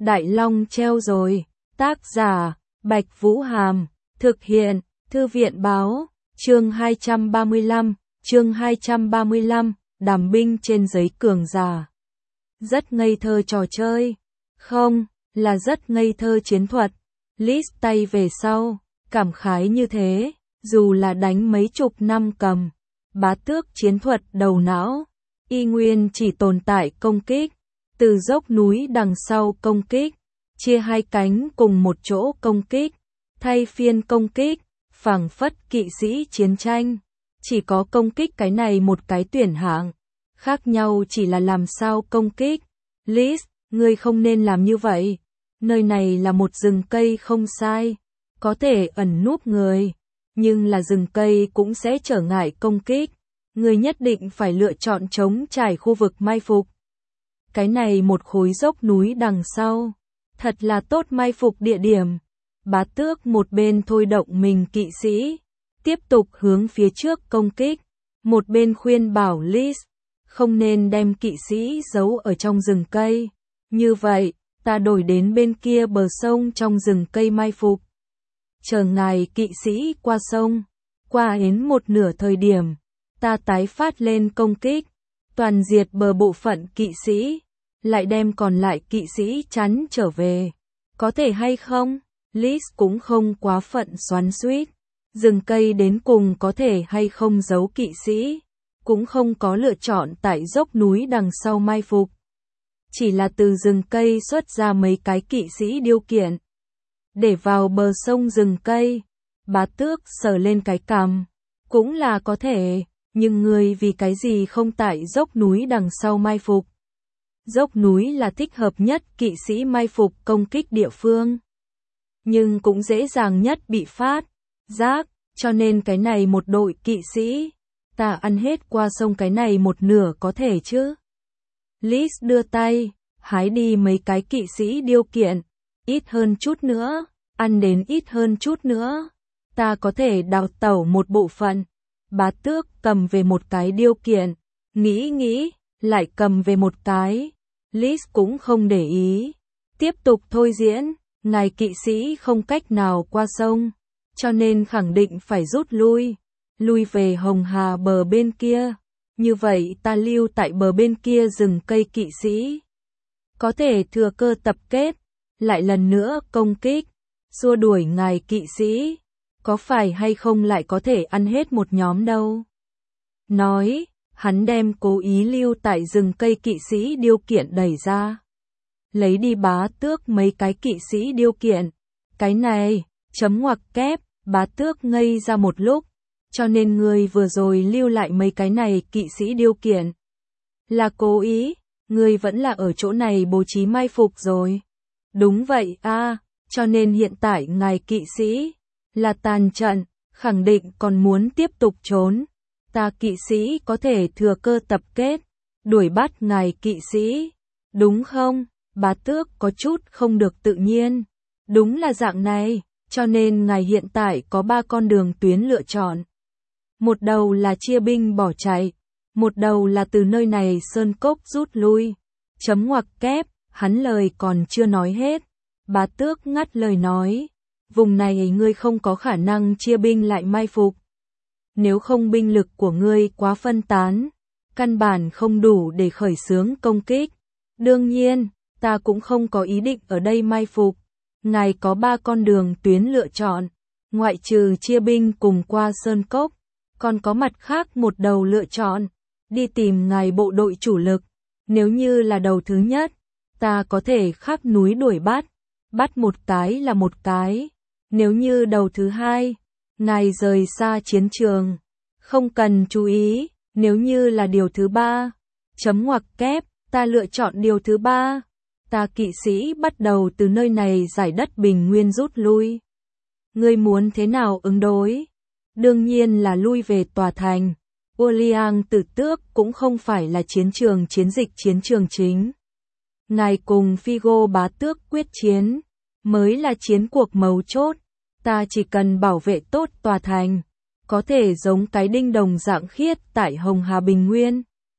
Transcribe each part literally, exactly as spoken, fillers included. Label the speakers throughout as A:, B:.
A: Đại Long treo rồi. Tác giả, Bạch Vũ Hàm. Thực hiện, Thư viện báo. Chương hai trăm ba mươi lăm, chương hai trăm ba mươi lăm, đàm binh trên giấy cường giả. Rất ngây thơ trò chơi. Không, là rất ngây thơ chiến thuật. List tay về sau, cảm khái như thế, dù là đánh mấy chục năm cầm. Bá tước chiến thuật đầu não, y nguyên chỉ tồn tại công kích, từ dốc núi đằng sau công kích, chia hai cánh cùng một chỗ công kích, thay phiên công kích, phảng phất kỵ sĩ chiến tranh, chỉ có công kích cái này một cái tuyển hạng, khác nhau chỉ là làm sao công kích. List, ngươi không nên làm như vậy, nơi này là một rừng cây không sai, có thể ẩn núp người, nhưng là rừng cây cũng sẽ trở ngại công kích. Người nhất định phải lựa chọn trống trải khu vực mai phục. Cái này một khối dốc núi đằng sau, thật là tốt mai phục địa điểm. Bá tước một bên thôi động mình kỵ sĩ, tiếp tục hướng phía trước công kích, một bên khuyên bảo List, không nên đem kỵ sĩ giấu ở trong rừng cây. Như vậy, ta đổi đến bên kia bờ sông trong rừng cây mai phục. Chờ ngài kỵ sĩ qua sông, qua đến một nửa thời điểm, ta tái phát lên công kích, toàn diệt bờ bộ phận kỵ sĩ, lại đem còn lại kỵ sĩ chắn trở về. Có thể hay không? List cũng không quá phận xoắn xuýt, rừng cây đến cùng có thể hay không giấu kỵ sĩ, cũng không có lựa chọn tại dốc núi đằng sau mai phục. Chỉ là từ rừng cây xuất ra mấy cái kỵ sĩ điêu kiện, để vào bờ sông rừng cây. Bá tước sờ lên cái cằm, cũng là có thể. Nhưng người vì cái gì không tại dốc núi đằng sau mai phục? Dốc núi là thích hợp nhất kỵ sĩ mai phục công kích địa phương, nhưng cũng dễ dàng nhất bị phát giác, cho nên cái này một đội kỵ sĩ, ta ăn hết qua sông cái này một nửa có thể chứ? List đưa tay, hái đi mấy cái kỵ sĩ điêu kiện, ít hơn chút nữa, ăn đến ít hơn chút nữa, ta có thể đào tẩu một bộ phận. Bá tước cầm về một cái điêu kiện, nghĩ nghĩ, lại cầm về một cái. List cũng không để ý, tiếp tục thôi diễn, ngài kỵ sĩ không cách nào qua sông, cho nên khẳng định phải rút lui, lui về Hồng Hà bờ bên kia. Như vậy ta lưu tại bờ bên kia rừng cây kỵ sĩ, có thể thừa cơ tập kết, lại lần nữa công kích, xua đuổi ngài kỵ sĩ. Có phải hay không lại có thể ăn hết một nhóm đâu. Nói, hắn đem cố ý lưu tại rừng cây kỵ sĩ điêu kiện đẩy ra. Lấy đi bá tước mấy cái kỵ sĩ điêu kiện. Cái này, chấm ngoặc kép, bá tước ngây ra một lúc. Cho nên người vừa rồi lưu lại mấy cái này kỵ sĩ điêu kiện. Là cố ý, người vẫn là ở chỗ này bố trí mai phục rồi. Đúng vậy a, à, cho nên hiện tại ngài kỵ sĩ là tàn trận, khẳng định còn muốn tiếp tục trốn. Ta kỵ sĩ có thể thừa cơ tập kết, đuổi bắt ngài kỵ sĩ, đúng không? Bá tước có chút không được tự nhiên. Đúng là dạng này, cho nên ngài hiện tại có ba con đường tuyến lựa chọn. Một đầu là chia binh bỏ chạy, một đầu là từ nơi này sơn cốc rút lui. Chấm ngoặc kép, hắn lời còn chưa nói hết. Bá tước ngắt lời nói. Vùng này ngươi không có khả năng chia binh lại mai phục. Nếu không binh lực của ngươi quá phân tán, căn bản không đủ để khởi xướng công kích. Đương nhiên, ta cũng không có ý định ở đây mai phục. Ngài có ba con đường tuyến lựa chọn, ngoại trừ chia binh cùng qua sơn cốc, còn có mặt khác một đầu lựa chọn, đi tìm ngài bộ đội chủ lực. Nếu như là đầu thứ nhất, ta có thể khắp núi đuổi bắt, bắt một cái là một cái. Nếu như đầu thứ hai, ngài rời xa chiến trường, không cần chú ý. Nếu như là điều thứ ba, chấm ngoặc kép, ta lựa chọn điều thứ ba. Ta kỵ sĩ bắt đầu từ nơi này giải đất bình nguyên rút lui. Ngươi muốn thế nào ứng đối? Đương nhiên là lui về tòa thành. Orleans Tử Tước cũng không phải là chiến trường chiến dịch chiến trường chính. Ngài cùng Figo bá tước quyết chiến, mới là chiến cuộc mấu chốt. Ta chỉ cần bảo vệ tốt tòa thành, có thể giống cái đinh đồng dạng khiết tại Hồng Hà Bình Nguyên.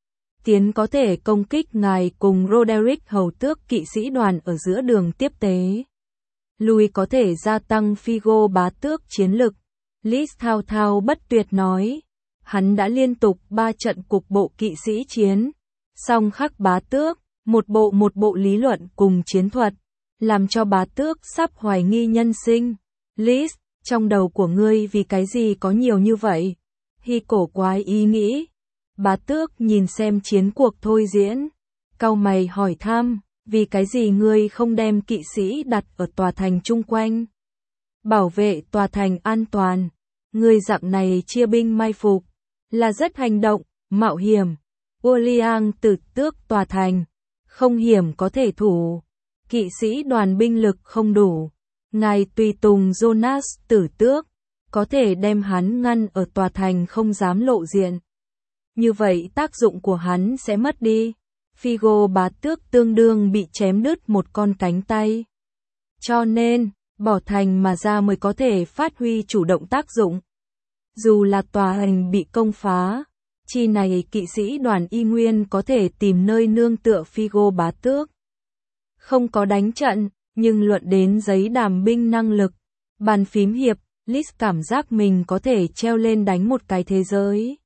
A: tiến có thể công kích ngài cùng Roderick hầu tước kỵ sĩ đoàn ở giữa đường tiếp tế. Lui có thể gia tăng Figo bá tước chiến lực. Lis thao thao bất tuyệt nói. Hắn đã liên tục ba trận cục bộ kỵ sĩ chiến. Song khắc bá tước, một bộ một bộ lý luận cùng chiến thuật, làm cho bá tước sắp hoài nghi nhân sinh. Lis, trong đầu của ngươi vì cái gì có nhiều như vậy? Hy cổ quái ý nghĩ. Bá tước nhìn xem chiến cuộc thôi diễn. Cau mày hỏi thăm, vì cái gì ngươi không đem kỵ sĩ đặt ở tòa thành chung quanh? Bảo vệ tòa thành an toàn. Ngươi dạng này chia binh mai phục, là rất hành động, mạo hiểm. Orleans tử tước tòa thành, không hiểm có thể thủ. Kỵ sĩ đoàn binh lực không đủ. Ngài tùy tùng Jonas tử tước, có thể đem hắn ngăn ở tòa thành không dám lộ diện. Như vậy tác dụng của hắn sẽ mất đi. Figo bá tước tương đương bị chém đứt một con cánh tay. Cho nên, bỏ thành mà ra mới có thể phát huy chủ động tác dụng. Dù là tòa thành bị công phá, chi này kỵ sĩ đoàn y nguyên có thể tìm nơi nương tựa Figo bá tước. Không có đánh trận, nhưng luận đến giấy đàm binh năng lực, bàn phím hiệp, Lis cảm giác mình có thể treo lên đánh một cái thế giới.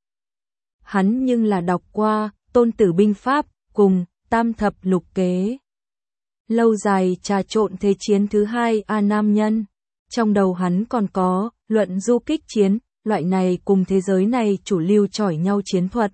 A: Hắn nhưng là đọc qua Tôn Tử binh pháp cùng Tam thập lục kế. Lâu dài trà trộn thế chiến thứ hai A nam nhân. Trong đầu hắn còn có luận du kích chiến, loại này cùng thế giới này chủ lưu chỏi nhau chiến thuật.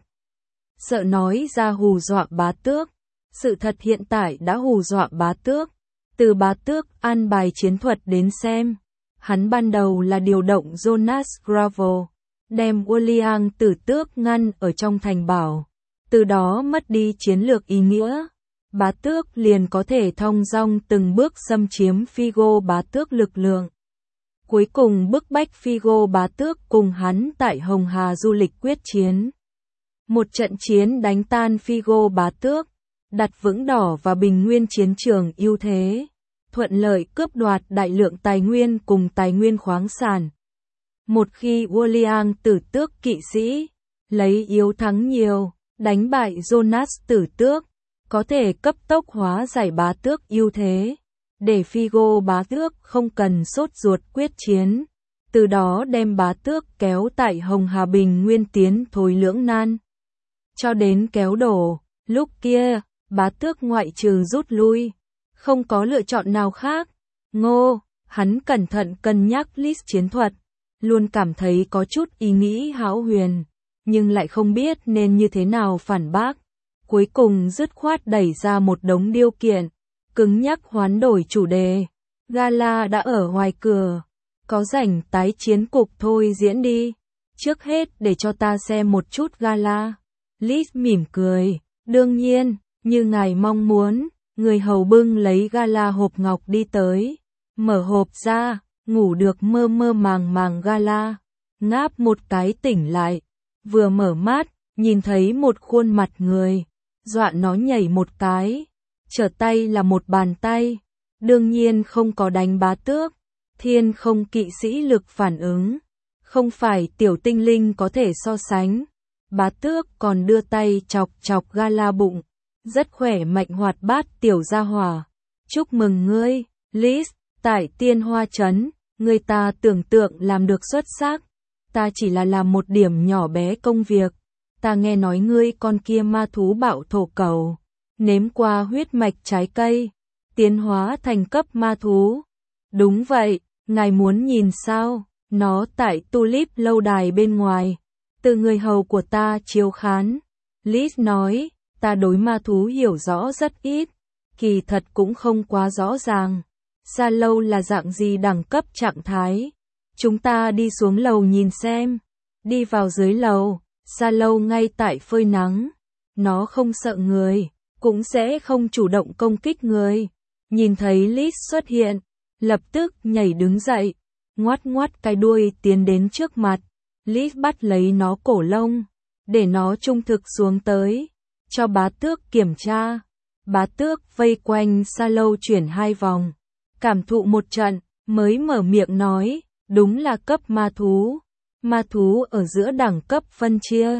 A: Sợ nói ra hù dọa bá tước. Sự thật hiện tại đã hù dọa bá tước. Từ bá tước an bài chiến thuật đến xem, hắn ban đầu là điều động Jonas Gravel, đem Orleans tử tước ngăn ở trong thành bảo, từ đó mất đi chiến lược ý nghĩa. Bá tước liền có thể thong dong từng bước xâm chiếm Figo bá tước lực lượng. Cuối cùng bức bách Figo bá tước cùng hắn tại Hồng Hà du lịch quyết chiến. Một trận chiến đánh tan Figo bá tước, đặt vững đỏ và bình nguyên chiến trường ưu thế, thuận lợi cướp đoạt đại lượng tài nguyên cùng tài nguyên khoáng sản. Một khi Orleans tử tước kỵ sĩ lấy yếu thắng nhiều, đánh bại Jonas tử tước, có thể cấp tốc hóa giải bá tước ưu thế, để Figo bá tước không cần sốt ruột quyết chiến, từ đó đem bá tước kéo tại Hồng Hà bình nguyên tiến thối lưỡng nan, cho đến kéo đổ. Lúc kia, bá tước ngoại trừ rút lui, không có lựa chọn nào khác. Ngô, hắn cẩn thận cân nhắc list chiến thuật, luôn cảm thấy có chút ý nghĩ hão huyền, nhưng lại không biết nên như thế nào phản bác. Cuối cùng dứt khoát đẩy ra một đống điều kiện, cứng nhắc hoán đổi chủ đề. Gala đã ở ngoài cửa, có rảnh tái chiến cục thôi diễn đi. Trước hết để cho ta xem một chút gala. Liz mỉm cười, đương nhiên, như ngài mong muốn. Người hầu bưng lấy gala hộp ngọc đi tới, mở hộp ra, ngủ được mơ mơ màng màng gala, ngáp một cái tỉnh lại, vừa mở mắt, nhìn thấy một khuôn mặt người, dọa nó nhảy một cái, trở tay là một bàn tay, đương nhiên không có đánh bá tước, thiên không kỵ sĩ lực phản ứng, không phải tiểu tinh linh có thể so sánh, bá tước còn đưa tay chọc chọc gala bụng. Rất khỏe mạnh hoạt bát tiểu gia hỏa. Chúc mừng ngươi, Liz, tại Tiên Hoa Trấn, người ta tưởng tượng làm được xuất sắc. Ta chỉ là làm một điểm nhỏ bé công việc. Ta nghe nói ngươi con kia ma thú bạo thổ cầu, nếm qua huyết mạch trái cây, tiến hóa thành cấp ma thú. Đúng vậy, ngài muốn nhìn sao? Nó tại Tulip lâu đài bên ngoài. Từ người hầu của ta chiếu khán. Liz nói. Ta đối ma thú hiểu rõ rất ít, kỳ thật cũng không quá rõ ràng. Sa lâu là dạng gì đẳng cấp trạng thái? Chúng ta đi xuống lầu nhìn xem. Đi vào dưới lầu, sa lâu ngay tại phơi nắng. Nó không sợ người, cũng sẽ không chủ động công kích người. Nhìn thấy Liz xuất hiện, lập tức nhảy đứng dậy, ngoắt ngoắt cái đuôi tiến đến trước mặt. Liz bắt lấy nó cổ lông, để nó trung thực xuống tới. Cho bá tước kiểm tra. Bá tước vây quanh sa lâu chuyển hai vòng, cảm thụ một trận, mới mở miệng nói, đúng là cấp ma thú. Ma thú ở giữa đẳng cấp phân chia,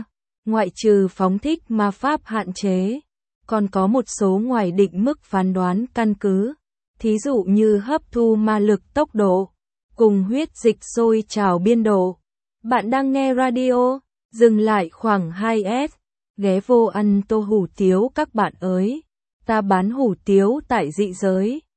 A: ngoại trừ phóng thích ma pháp hạn chế, còn có một số ngoài định mức phán đoán căn cứ, thí dụ như hấp thu ma lực tốc độ, cùng huyết dịch sôi trào biên độ. Bạn đang nghe radio, dừng lại khoảng hai s, ghé vô ăn tô hủ tiếu các bạn ơi, ta bán hủ tiếu tại dị giới.